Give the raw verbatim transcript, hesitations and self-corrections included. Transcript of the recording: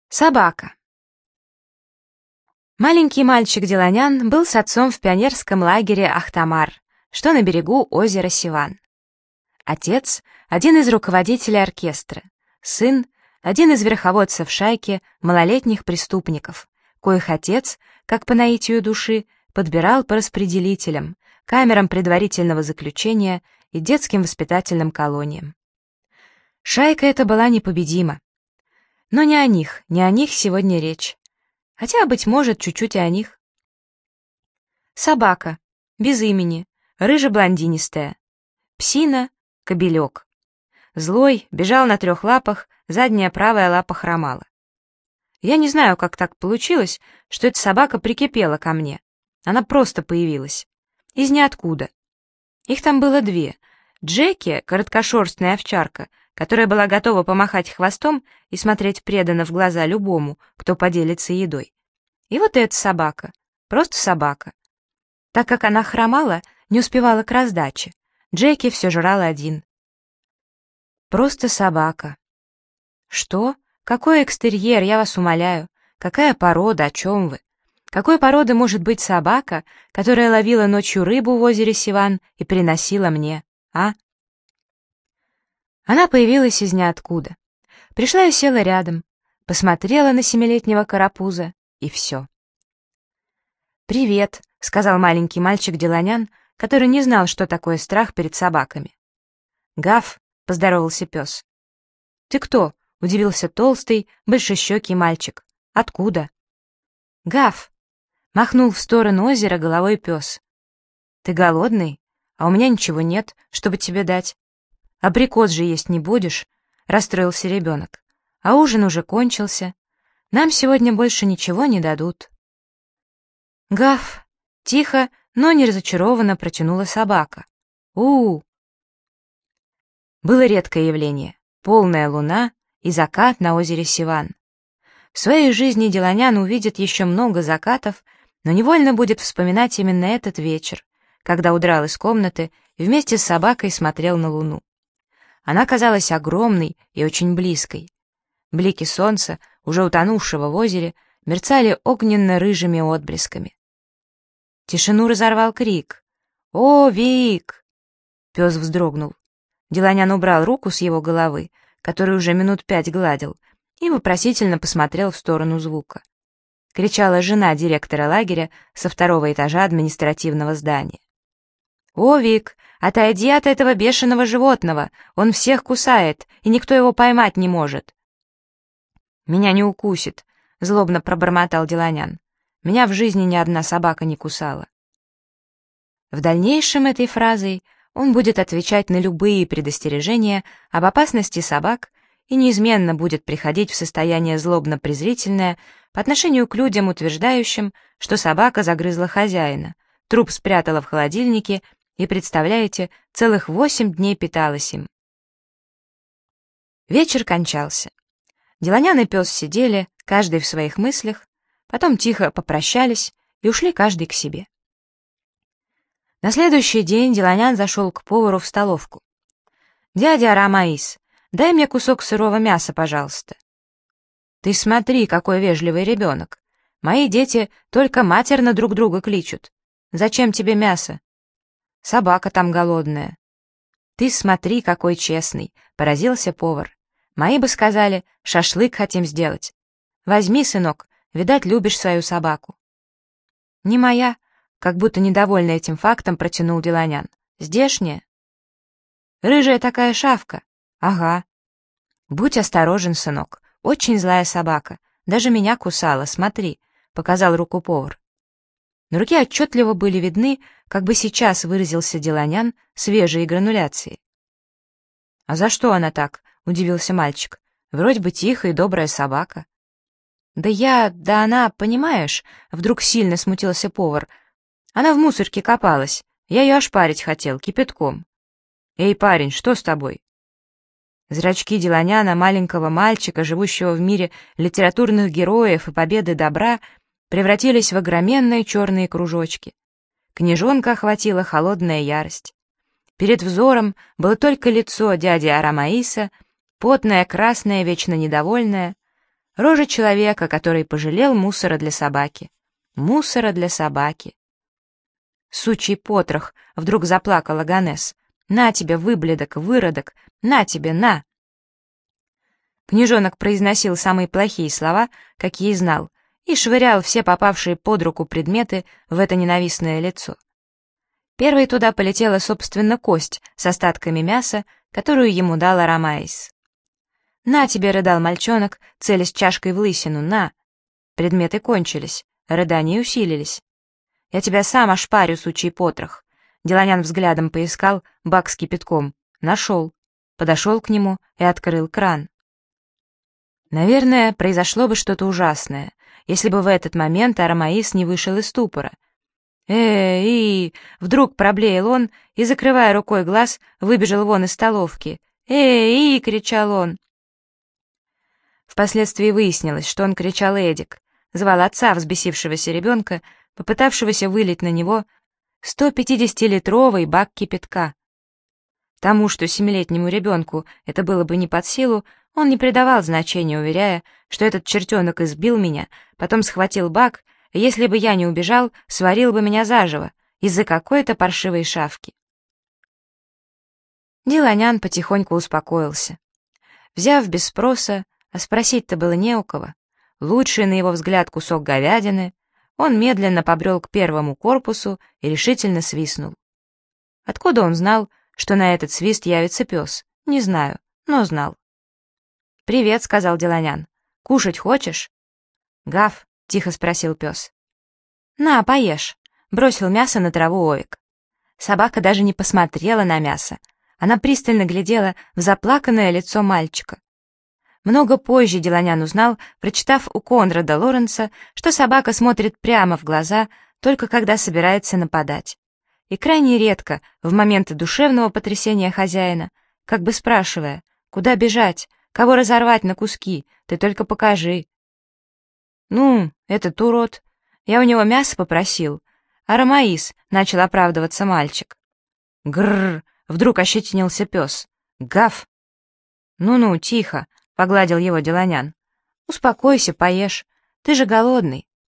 Собака. Маленький мальчик Деланян был с отцом в пионерском лагере Ахтамар, что на берегу озера Сиван. Отец — один из руководителей оркестра, сын — один из верховодцев шайки малолетних преступников, коих отец, как по наитию души, подбирал по распределителям, камерам предварительного заключения и детским воспитательным колониям. Шайка эта была непобедима. Но не о них, не о них сегодня речь. Хотя, быть может, чуть-чуть и о них. Собака, без имени, рыже-блондинистая. Псина, кобелек. Злой, бежал на трех лапах, задняя правая лапа хромала. Я не знаю, как так получилось, что эта собака прикипела ко мне. Она просто появилась. Из ниоткуда. Их там было две. Джеки, короткошерстная овчарка, которая была готова помахать хвостом и смотреть преданно в глаза любому, кто поделится едой. И вот эта собака, просто собака. Так как она хромала, не успевала к раздаче. Джеки все жрал один. Просто собака. Что? Какой экстерьер, я вас умоляю? Какая порода, о чем вы? Какой породы может быть собака, которая ловила ночью рыбу в озере Сиван и приносила мне, а? Она появилась из ниоткуда. Пришла и села рядом, посмотрела на семилетнего карапуза, и все. «Привет», — сказал маленький мальчик Деланян, который не знал, что такое страх перед собаками. «Гав», — поздоровался пес. «Ты кто?» — удивился толстый, большещекий мальчик. «Откуда?» «Гав», — махнул в сторону озера головой пес. «Ты голодный? А у меня ничего нет, чтобы тебе дать. Абрикос же есть не будешь?» — расстроился ребенок. «А ужин уже кончился. Нам сегодня больше ничего не дадут». «Гав!» — тихо, но не разочарованно протянула собака. у у Было редкое явление — полная луна и закат на озере Сиван. В своей жизни Деланян увидит еще много закатов, но невольно будет вспоминать именно этот вечер, когда удрал из комнаты и вместе с собакой смотрел на луну. Она казалась огромной и очень близкой. Блики солнца, уже утонувшего в озере, мерцали огненно-рыжими отблесками. Тишину разорвал крик. «О, Вик!» Пес вздрогнул. Деланян убрал руку с его головы, которую уже минут пять гладил, и вопросительно посмотрел в сторону звука. Кричала жена директора лагеря со второго этажа административного здания. «О, Вик, отойди от этого бешеного животного, он всех кусает, и никто его поймать не может». «Меня не укусит», — злобно пробормотал Деланян. «Меня в жизни ни одна собака не кусала». В дальнейшем этой фразой он будет отвечать на любые предостережения об опасности собак и неизменно будет приходить в состояние злобно-презрительное по отношению к людям, утверждающим, что собака загрызла хозяина, труп спрятала в холодильнике и, представляете, целых восемь дней питалась им. Вечер кончался. Деланян и пес сидели, каждый в своих мыслях, потом тихо попрощались и ушли каждый к себе. На следующий день Деланян зашел к повару в столовку. «Дядя Арамаис, дай мне кусок сырого мяса, пожалуйста». «Ты смотри, какой вежливый ребенок. Мои дети только матерно друг друга кличут. Зачем тебе мясо?» «Собака там голодная». «Ты смотри, какой честный», — поразился повар. «Мои бы сказали, шашлык хотим сделать. Возьми, сынок, видать, любишь свою собаку». «Не моя», — как будто недовольный этим фактом протянул Деланян. «Здешняя». «Рыжая такая шавка». «Ага». «Будь осторожен, сынок, очень злая собака. Даже меня кусала, смотри», — показал руку повар. На руке отчетливо были видны, как бы сейчас выразился Деланян, свежие грануляции. «А за что она так?» — удивился мальчик. «Вроде бы тихая и добрая собака». «Да я... да она, понимаешь...» — вдруг сильно смутился повар. «Она в мусорке копалась. Я ее ошпарить хотел, кипятком». «Эй, парень, что с тобой?» Зрачки Деланяна, маленького мальчика, живущего в мире литературных героев и победы добра, превратились в огроменные черные кружочки. Княжонка охватила холодная ярость. Перед взором было только лицо дяди Арамаиса, потное, красное, вечно недовольное, Рожа человека, который пожалел мусора для собаки. Мусора для собаки. «Сучий потрох!» — вдруг заплакала Ганес. «На тебе, выблядок, выродок! На тебе, на!» Княжонок произносил самые плохие слова, какие знал, и швырял все попавшие под руку предметы в это ненавистное лицо. Первой туда полетела, собственно, кость с остатками мяса, которую ему дал Арамаис. «На тебе!» — рыдал мальчонок, целясь чашкой в лысину, «на!» Предметы кончились, рыдания усилились. «Я тебя сам ошпарю, сучий потрох!» Деланян взглядом поискал бак с кипятком. Нашел. Подошел к нему и открыл кран. Наверное, произошло бы что-то ужасное, если бы в этот момент Арамаис не вышел из ступора. «Эй!» — вдруг проблеял он и, закрывая рукой глаз, выбежал вон из столовки. «Эй!» — кричал он. Впоследствии выяснилось, что он кричал Эдик, звал отца взбесившегося ребенка, попытавшегося вылить на него сто пятидесятилитровый бак кипятка. Тому, что семилетнему ребенку это было бы не под силу, он не придавал значения, уверяя, что этот чертенок избил меня, потом схватил бак, и если бы я не убежал, сварил бы меня заживо из-за какой-то паршивой шавки. Деланян потихоньку успокоился. Взяв без спроса, а спросить-то было не у кого, лучший, на его взгляд, кусок говядины, он медленно побрел к первому корпусу и решительно свистнул. Откуда он знал, что на этот свист явится пес? Не знаю, но знал. «Привет», — сказал Деланян. «Кушать хочешь?» «Гав», — тихо спросил пес. «На, поешь», — бросил мясо на траву Овик. Собака даже не посмотрела на мясо. Она пристально глядела в заплаканное лицо мальчика. Много позже Деланян узнал, прочитав у Конрада Лоренса, что собака смотрит прямо в глаза, только когда собирается нападать. И крайне редко, в моменты душевного потрясения хозяина, как бы спрашивая, куда бежать, кого разорвать на куски, ты только покажи. «Ну, этот урод, я у него мясо попросил, Арамаис», — начал оправдываться мальчик. «Грррр», — вдруг ощетинился пес. «Гав». «Ну-ну, тихо», — погладил его Деланян. «Успокойся, поешь, ты же голодный».